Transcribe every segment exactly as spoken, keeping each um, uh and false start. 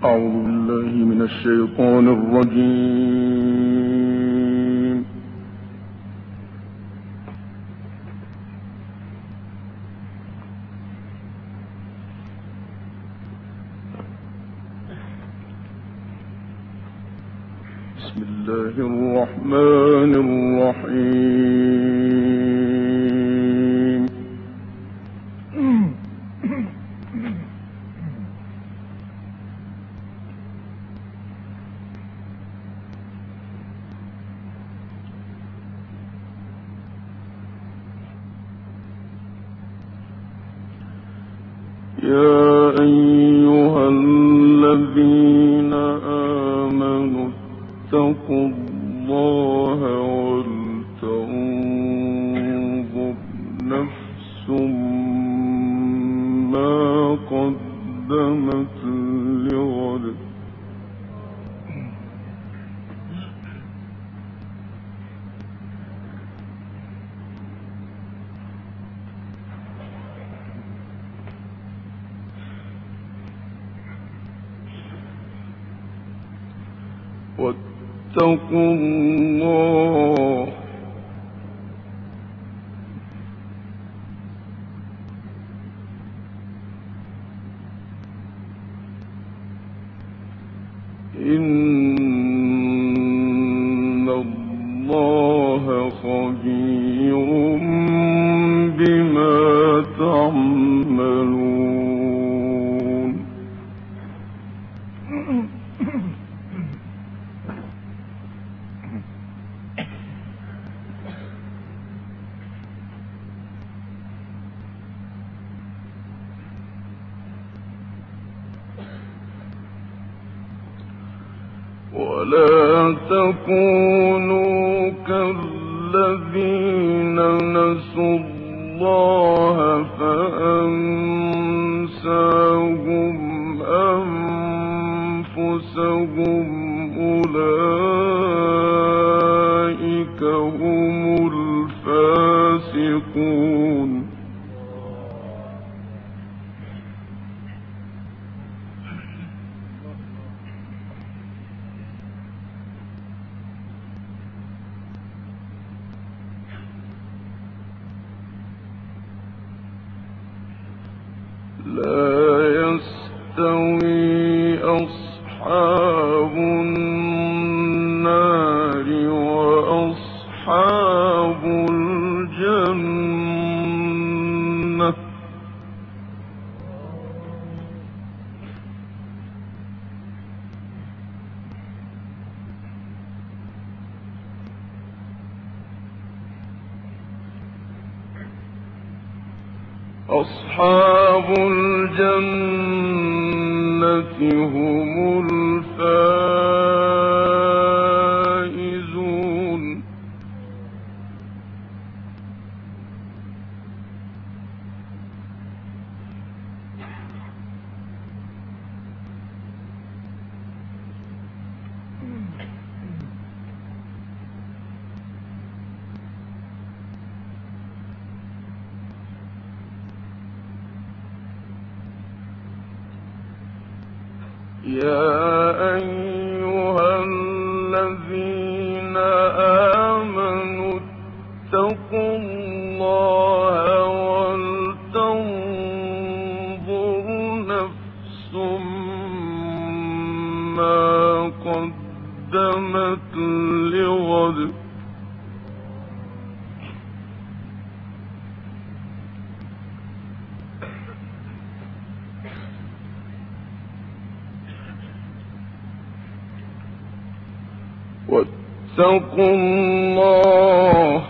أعوذ بالله من الشيطان الرجيم. بسم الله الرحمن الرحيم. يا أيها الذين آمنوا اتقوا الله ولتنظر نفس ما قدمت لغد واتقوا الله إن الله خبير بما تعملون. ولا تكونوا كالذين نسوا الله فأنساهم أنفسهم أولئك هم الفاسقون. لا يستوي أصحاب النار وأصحاب الجنة أصحاب الجنة هم الفائزون. يا أيها الذين آمنوا اتقوا الله ولتنظر نفس ما قدمت لغد واتقوا الله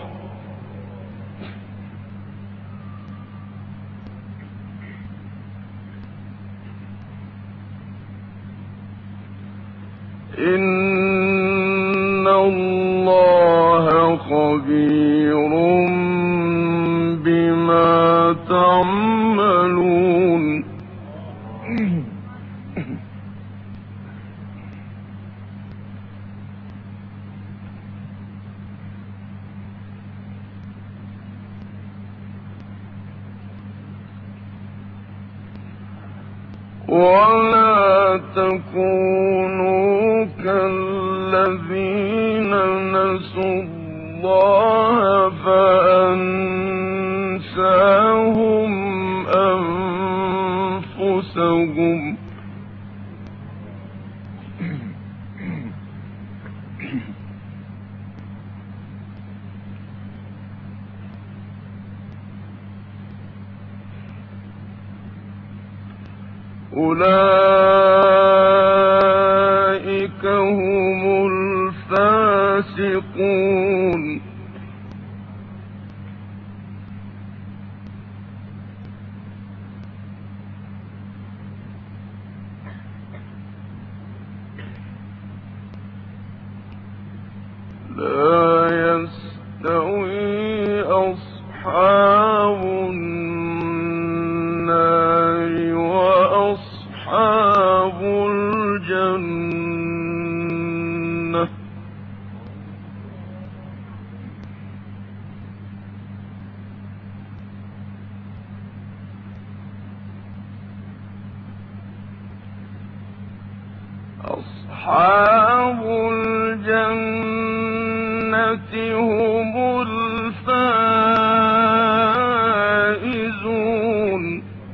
إن الله خبير بما تعملون. ولا تكونوا كالذين نسوا الله فأنساهم أنفسهم أولئك هم الفاسقون لا يستوي أصحاب النار وأصحاب الجنة أصحاب الجنة هم الفائزون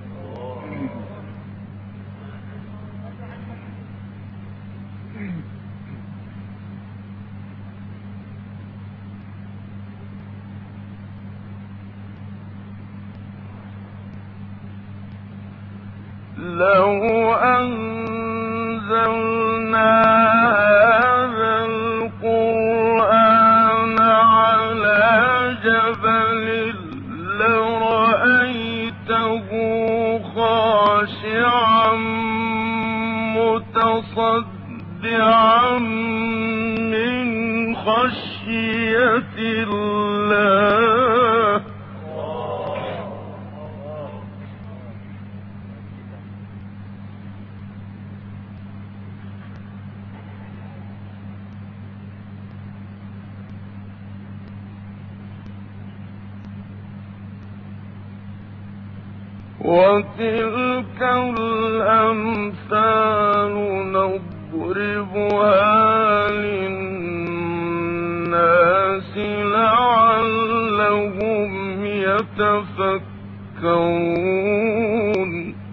لو أنزلنا هذا القرآن على جبل لرأيته خاشعا متصدعا من خشية الله وتلك الأمثال نضربها للناس لعلهم يتفكرون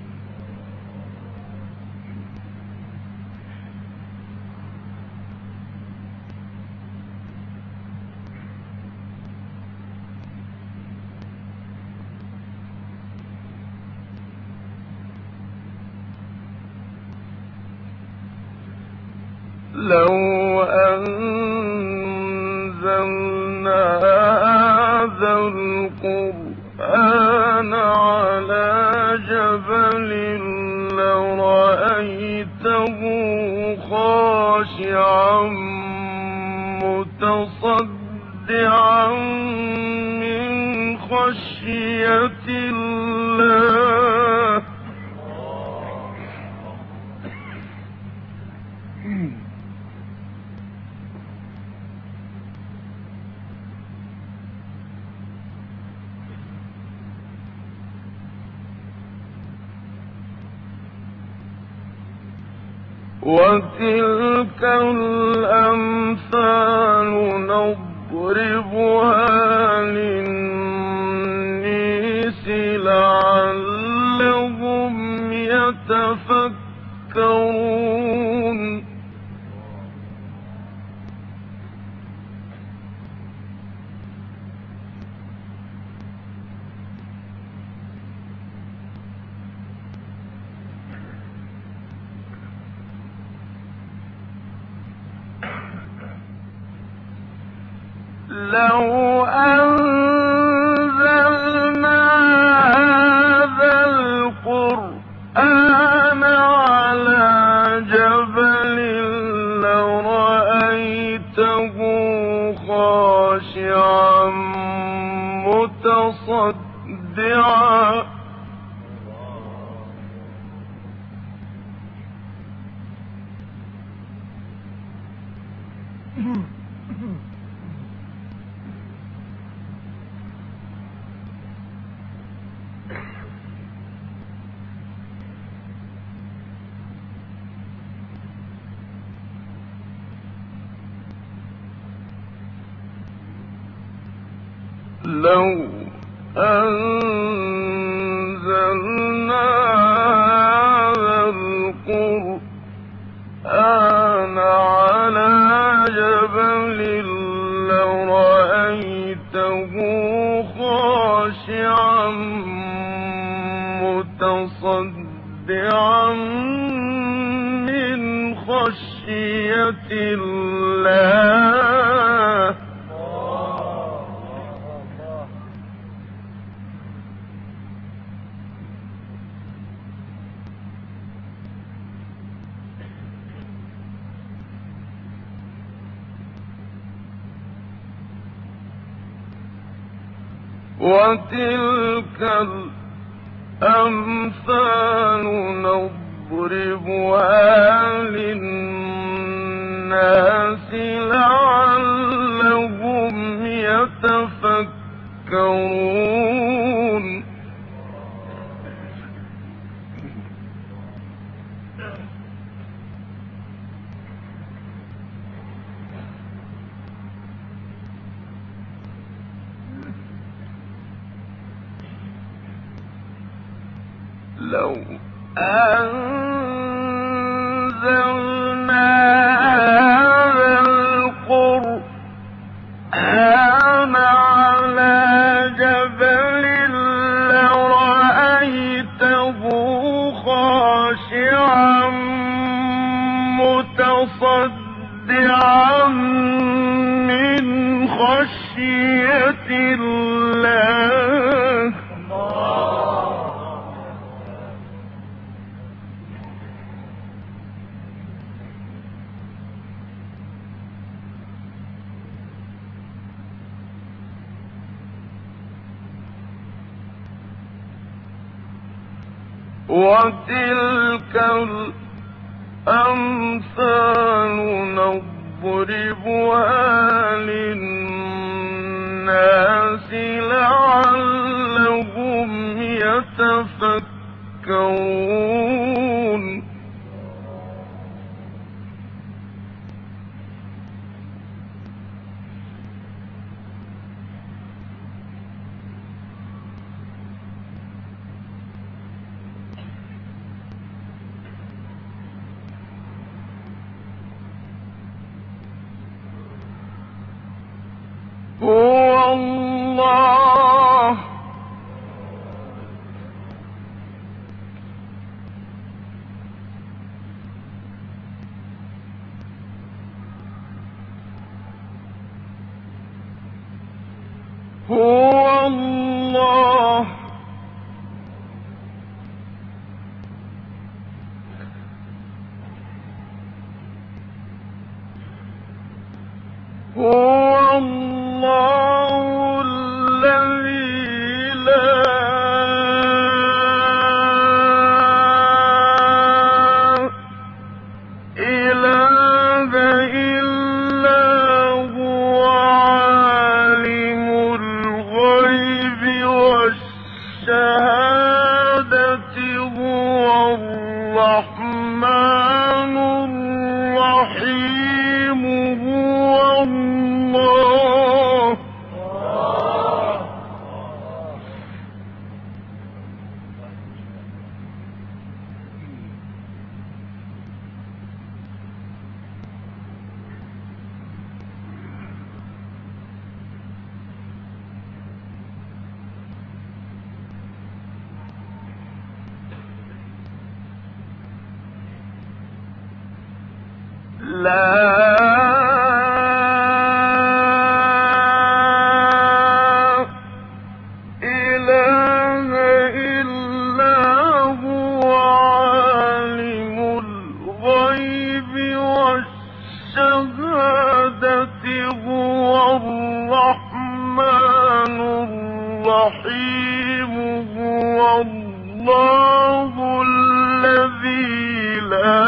لو أنزلنا هذا القرآن على جبل لرأيته خاشعا متصدعا من خشية الله وتلك الأمثال نضربها للناس لعلهم يتفكرون لو أنزلنا هذا القرآن على جبل لرأيته خاشعا متصدعا لو أنزلنا هذا القرآن على جبل لرأيته خاشعا متصدعا من خشية الله. وتلك الأمثال نضربها للناس لعلهم يتفكرون. لو أنزلنا هذا القرآن على جبل لرأيته خاشعا متصدعا من خشية الله. وتلك الأمثال نضربها للناس لعلهم يتفكرون. هو الله هو الله هو الله الذي لا إله إلا هو عالم الغيب والشهادة هو الرحمن الرحيم هو الله. لا إله إلا هو عالم الغيب والشهادة هو الرحمن الرحيم هو الله الذي لا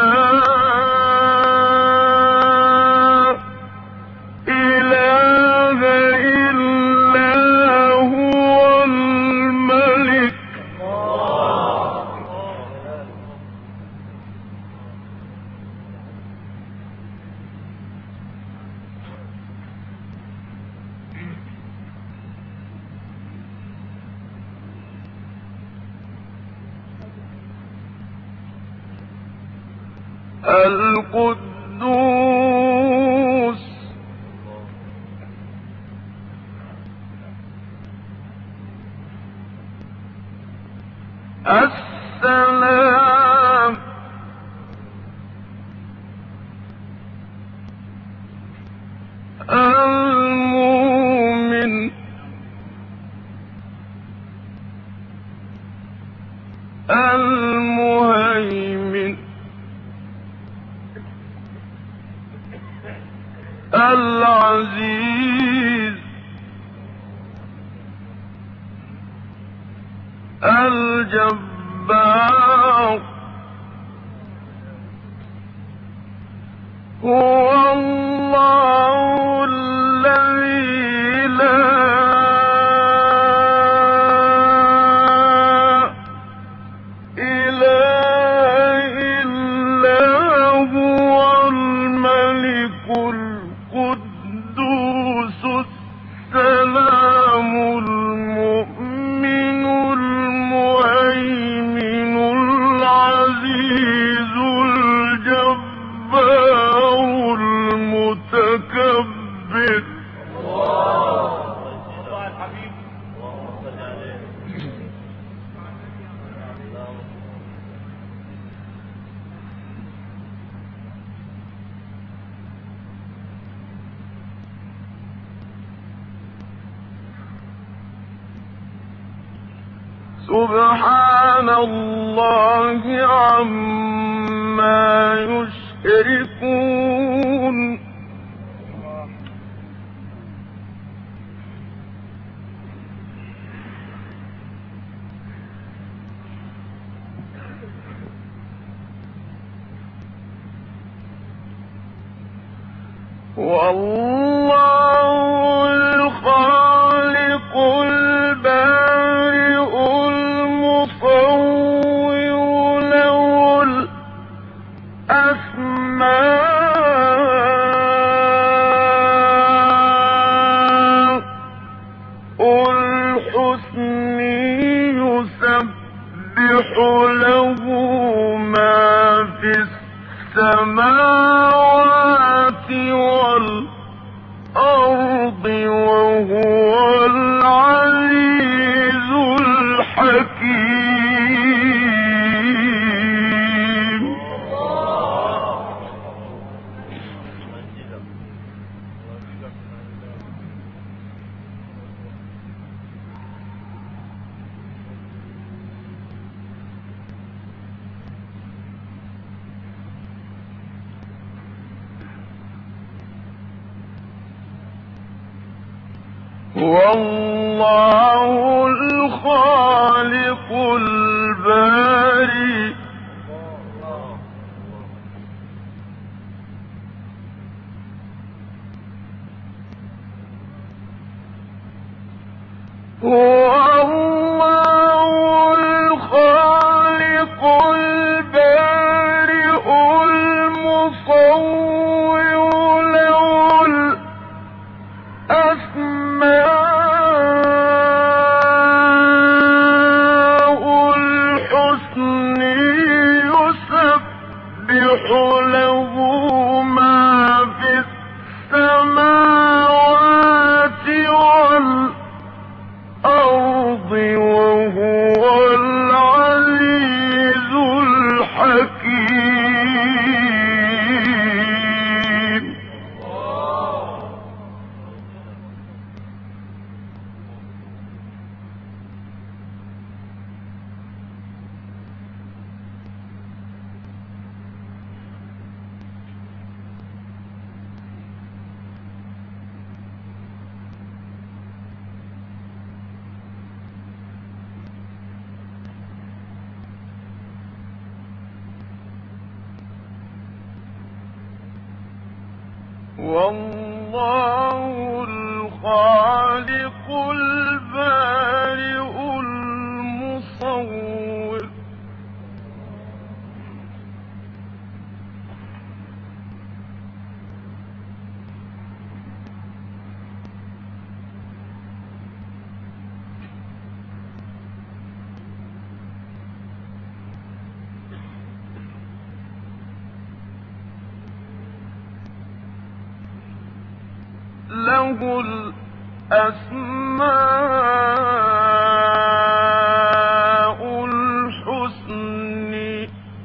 القدوس السلام المؤمن المهيمن العزيز الجبار هو الله الذي لا إله إلا هو الملك القدوس السلام المؤمن المهيمن العزيز الجبار المتكبر سبحان الله عما يشركون والله الخالق البارئ المصور له الأسماء الحسن يسبح له ما في السماوات والأرض وهو العزيز الحكيم هو الله الخالق البارئ هو الله الخالق البارئ المصور له الأسماء الحسن يسبح له ما في السماوات والأرض وهو العزيز الحكيم والله الخالق البارئ المصور له الأسماء الحسنى.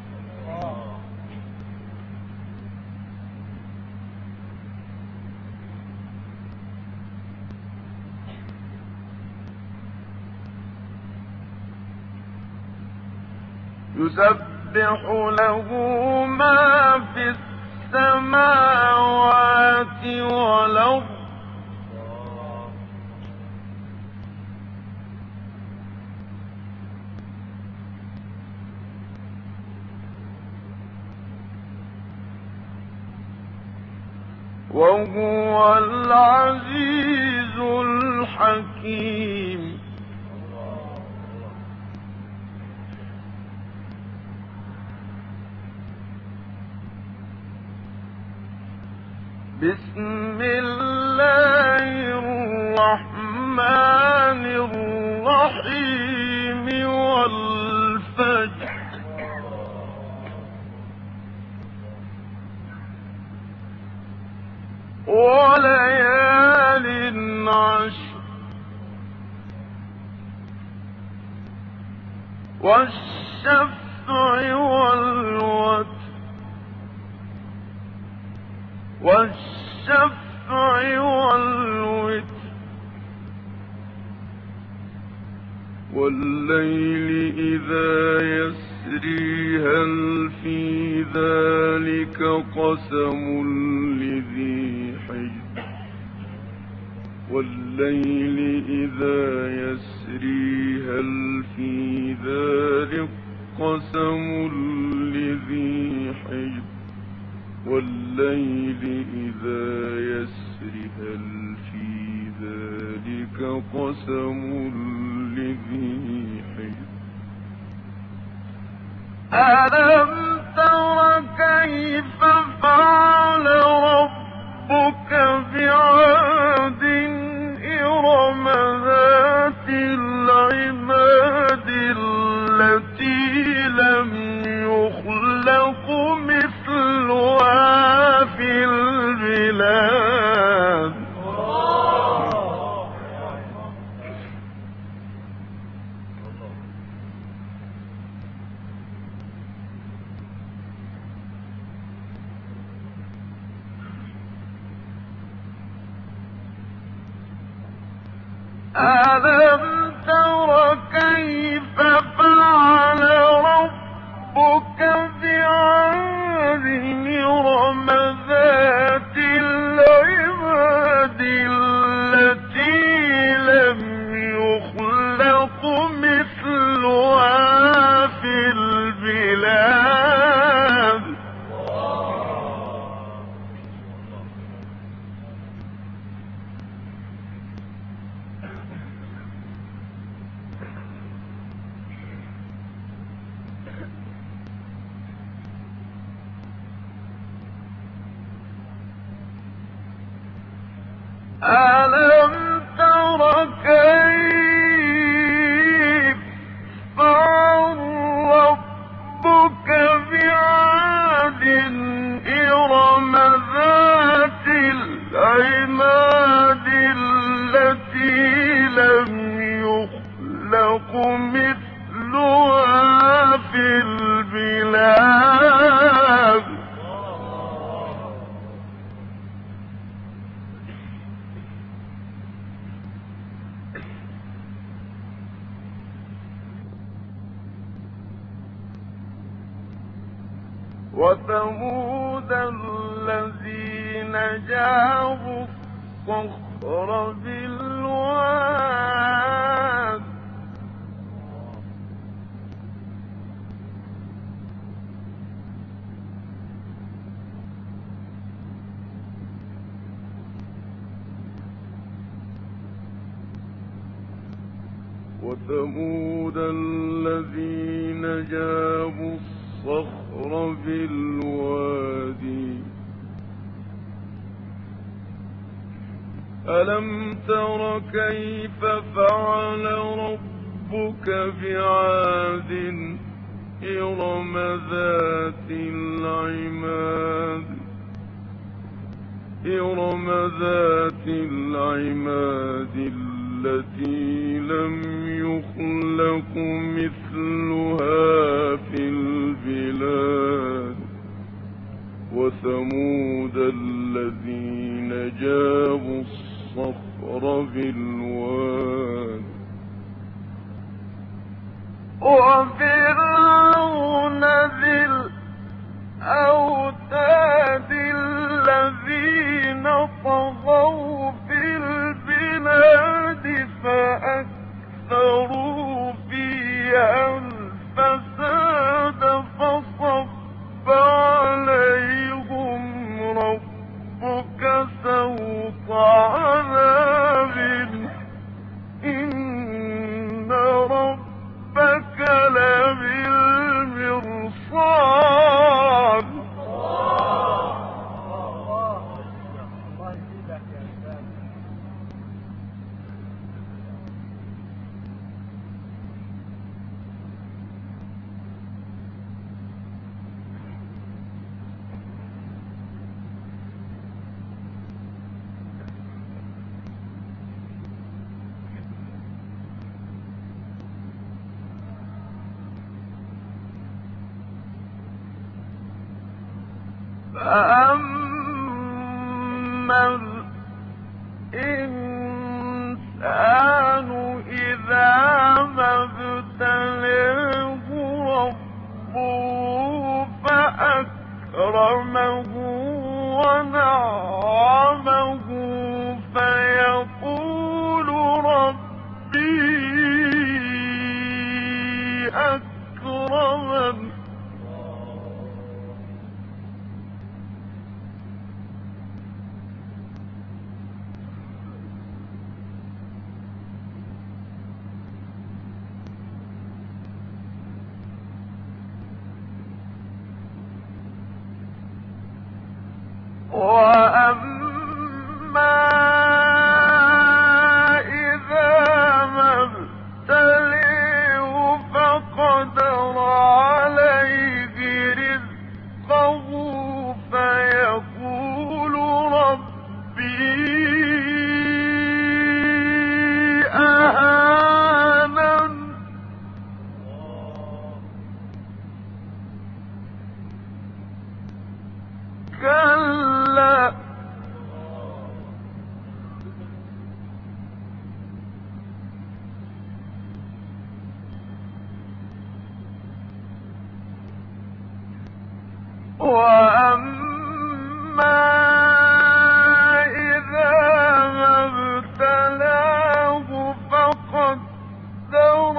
يسبح له ما في السماوات والأرض وهو العزيز الحكيم. بسم الله الرحمن الرحيم والفجر وليال عشر والشفع والوتر والشفع والوتر والليل إذا يسري هل في ذلك قسم لذي حجر والليل إذا يسري هل في ذلك قسم لذي حجر والليل إذا يسري هل في ذلك قسم لذي حجر. ألم تر كيف فعل ربك بعاد إرم ذات العماد التي لم يخلق مثلها في البلاد. ألم تر كيف فعل ربك بعاد إرم ذات العماد التي لم يخلق مثلها في البلاد. ألم تر كيف فعل ربك بعاد إرم ذات العماد التي لم يخلق مثلها في البلاد. وثمود الذين جابوا الصخر بالواد وثمود الذين جابوا الصخر بالوادي ألم تر كيف فعل ربك بعاد إرم. إرم ذات العماد التي لم يخلق مثلها في البلاد. وثمود الذين جابوا الصخر بالوادي ألم تر كيف فعل ربك بعاد إرم ذات العماد التي لم يخلق مثلها في البلاد. وثمود الذين جابوا الصخر بالوادي ألم تر كيف فعل ربك بعاد إرم ذات العماد إرم ذات العماد التي لم يخلق مثلها في البلاد وثمود الذين جابوا الصخر بالواد وفرعون ذي الأوتاد الذين طغوا في البلاد فأكثروا فيها الفساد فصب عليهم ربك سوط عذاب إن ربك لبالمرصاد فأما الإنسان إذا ما ابتلاه ربه فأكرمه ونعمه فيقول ربي أكرمن وأما إذا ما ابتليه فقدر عليه رزقه فيقول ربي أهانن كلا وأما إذا ما ابتلاه فقدر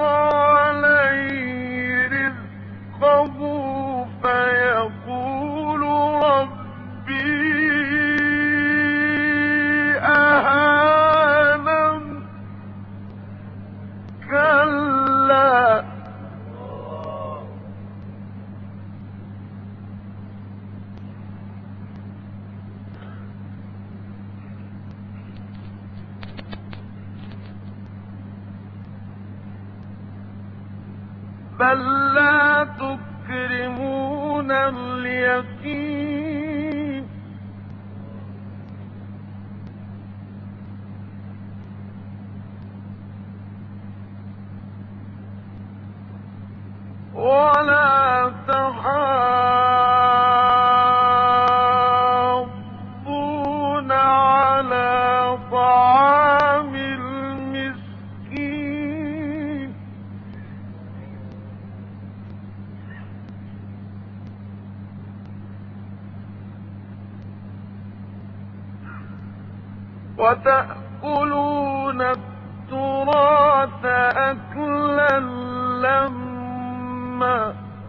عليه رزقه فيقول ربي أهانن كلا بل لا تكرمون اليتيم ولا تحاضون على طعام المسكين وتأكلون التراث أكلا لما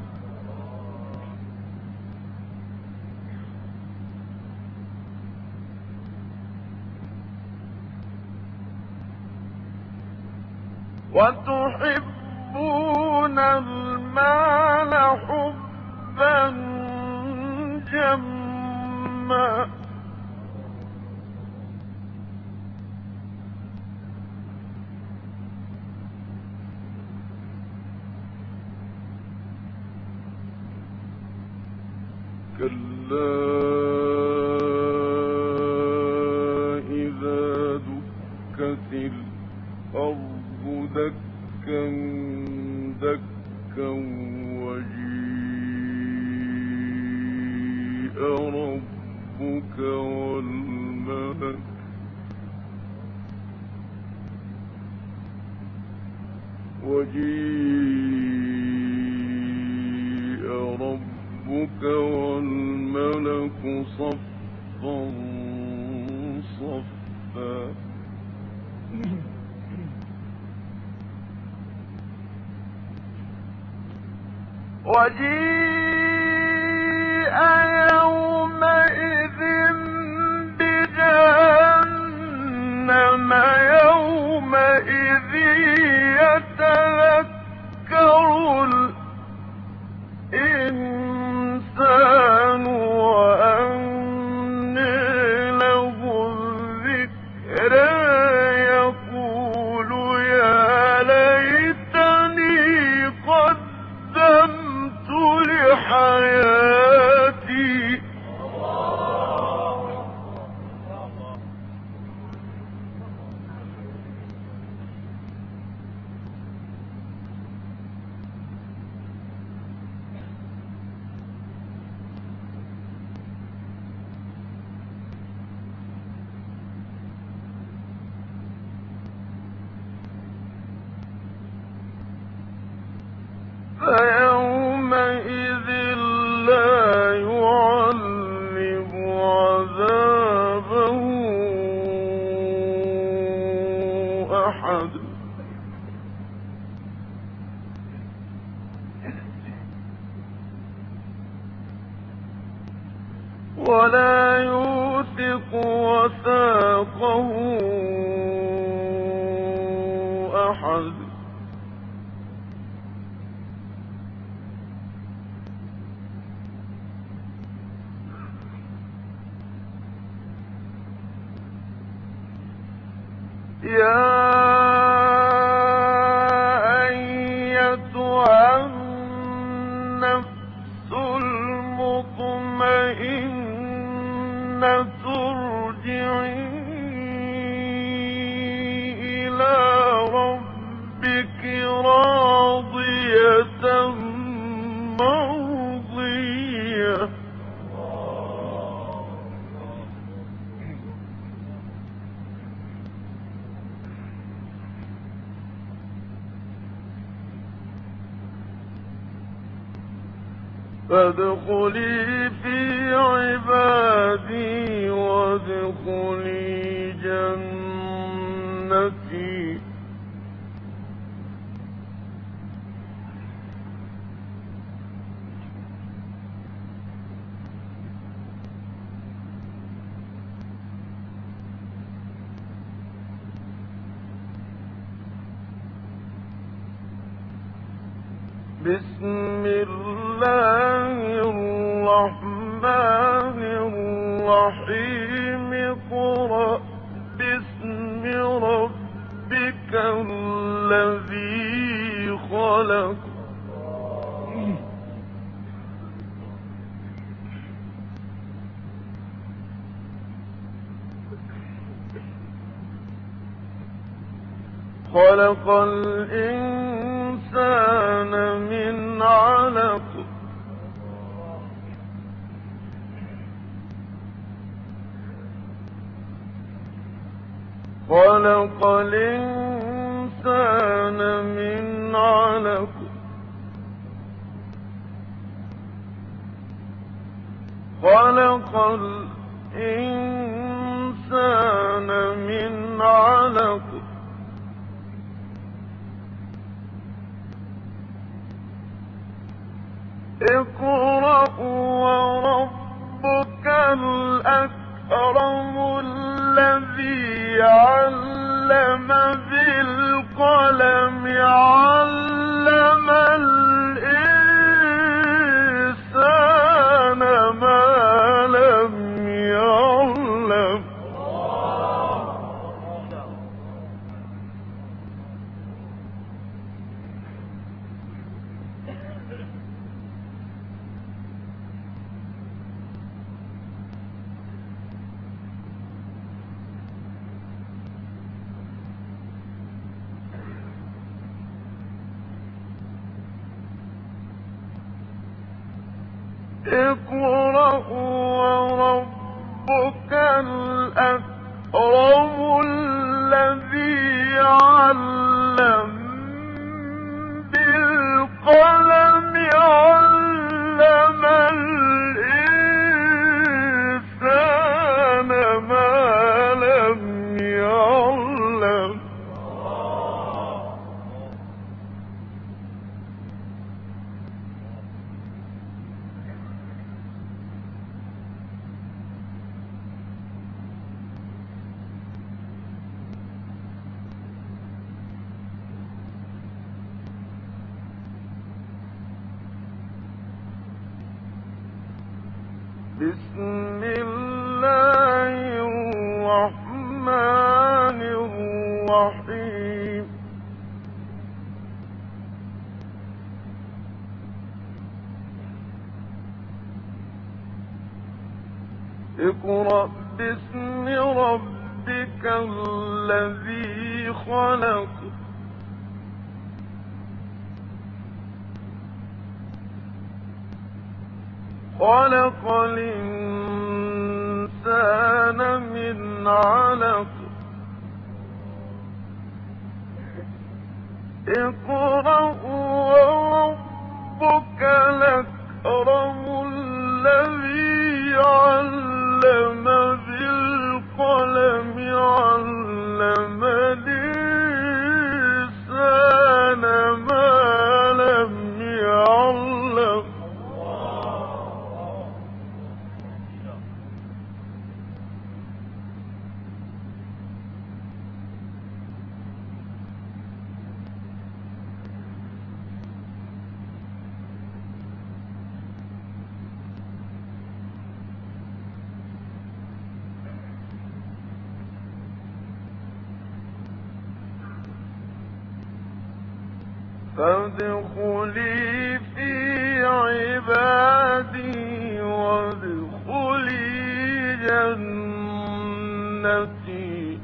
وتحبون المال حبا جما كلا والملك وجيء ربك والملك صفا صفا وجيء يومئذ بجهنم يومئذ يتذكر الإنسان وأنى له الذكرى يقول يا ليتني قدمت لحياتي فيومئذ لا يعذب عذابه أحد ولا يوثق وثاقه أحد يا أيتها النفس المطمئنة ارجعي إلى ربك راضية مرضية فادخلي في عبادي وادخلي جنتي بسم الله الرحمن الرحيم اقرأ باسم ربك الذي خلق خلق الإنسان من علق خلق الإنسان من علق خلق الإنسان من علق اقرأ وربك الأكرم الذي علم بالقلم علم الإنسان ما لم يعلم اقرأ وربك ربك الأكرم الذي علم بالقلم علم الإنسان ما لم يعلم. بسم الله الرحمن الرحيم. اقرأ باسم ربك الذي خلق خلق الإنسان من علق. اقرأ وربك الأكرم الذي علم بالقلم علم الإنسان ما لم يعلم. فادخلي في عبادي وادخلي جنتي.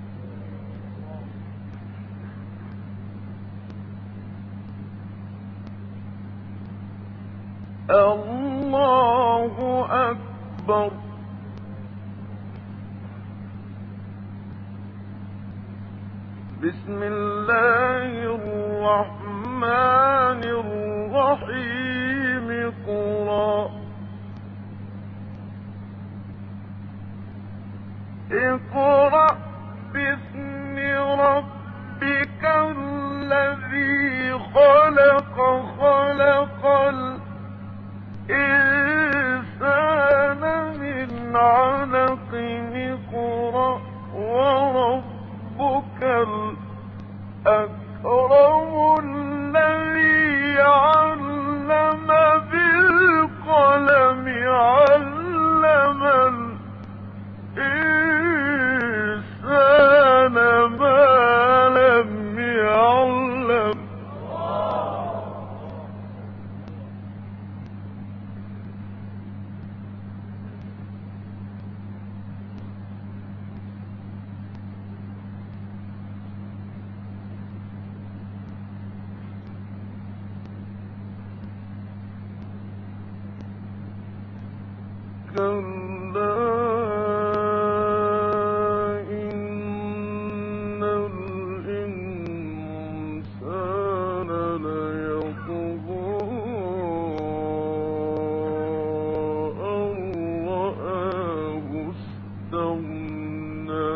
الله أكبر. بسم الله الرحمن الرحيم. اقرأ اقرأ باسم ربك الذي خلق خلق الإنسان من علق. اقرأ وربك الأكرم الذي علم بالقلم علم الإنسان ما لم يعلم. كلا إن الإنسان ليطغى أن رآه استغنى.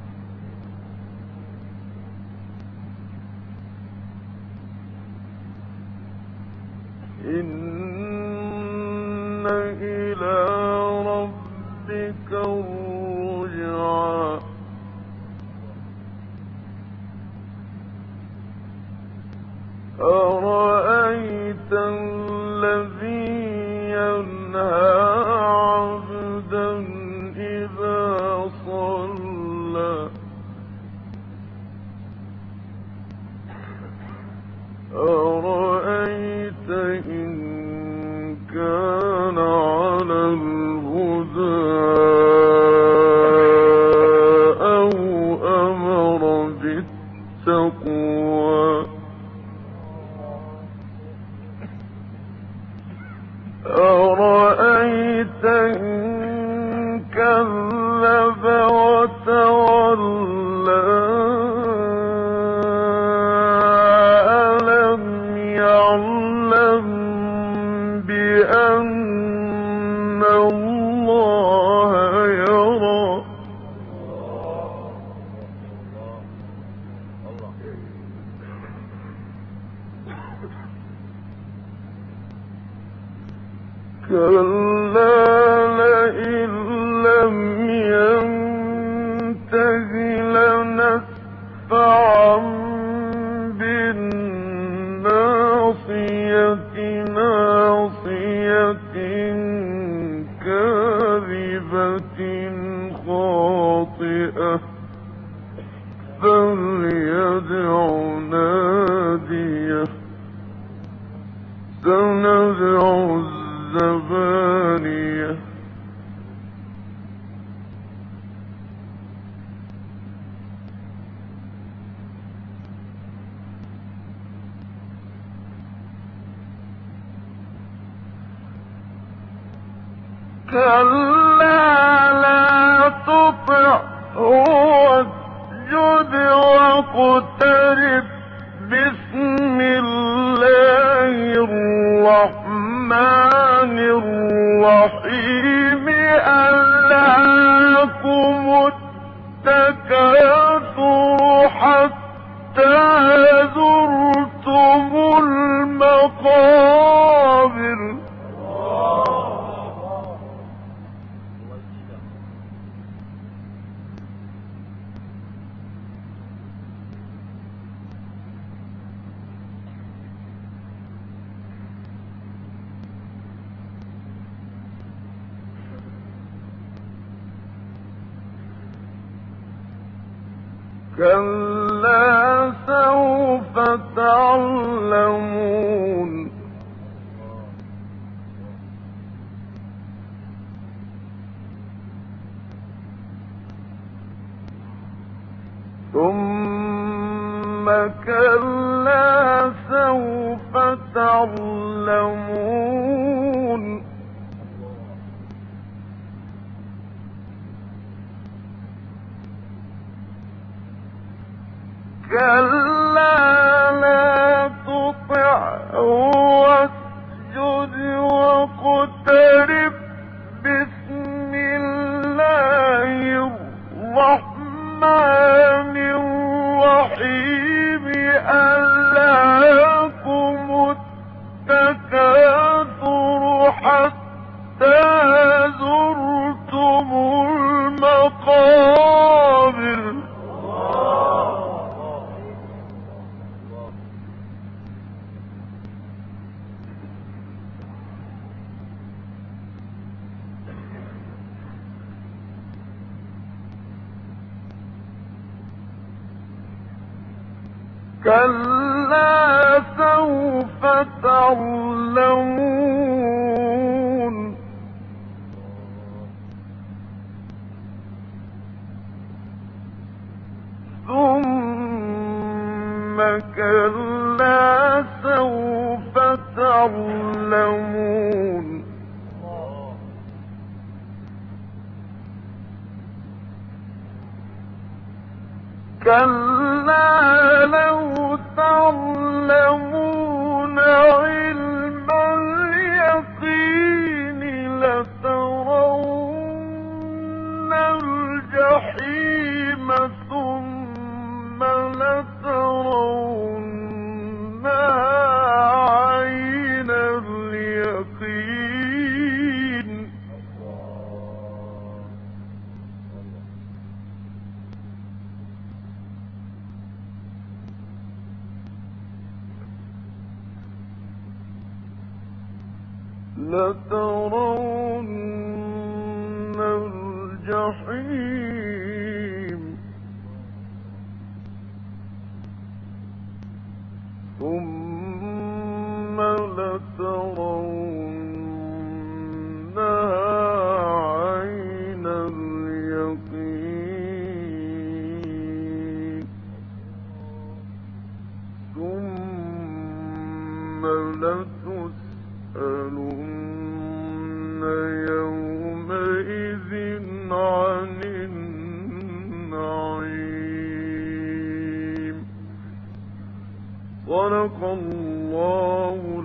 إن إلى ربك الرجعى. أرأيت الذي ينهى عبدا إذا صلى. أرأيت إن كان على الهدى كلا لئن لم ينته لنسفعا بالناصية ناصية كاذبة خاطئة فليدع ناديه سندع الزبانية كلا لا تطعه واسجد واقترب بسم الله الرحمن الرحيم ألهاكم التكاثر حتى زرتم المقابر كلا سوف تعلمون ثم كلا سوف تعلمون كلا لا تطعه واسجد واقترب بسم الله الرحمن الرحيم ألهاكم التكاثر حتى زرتم المقابر كلا سوف تعلمون ثم كلا سوف تعلمون كلا لو تعلمون علم اليقين لترون الجحيم ثم لترونها عين اليقين لترون الجحيم ثم لترونها عين اليقين ثم لتسألن يومئذ عن النعيم. صدق الله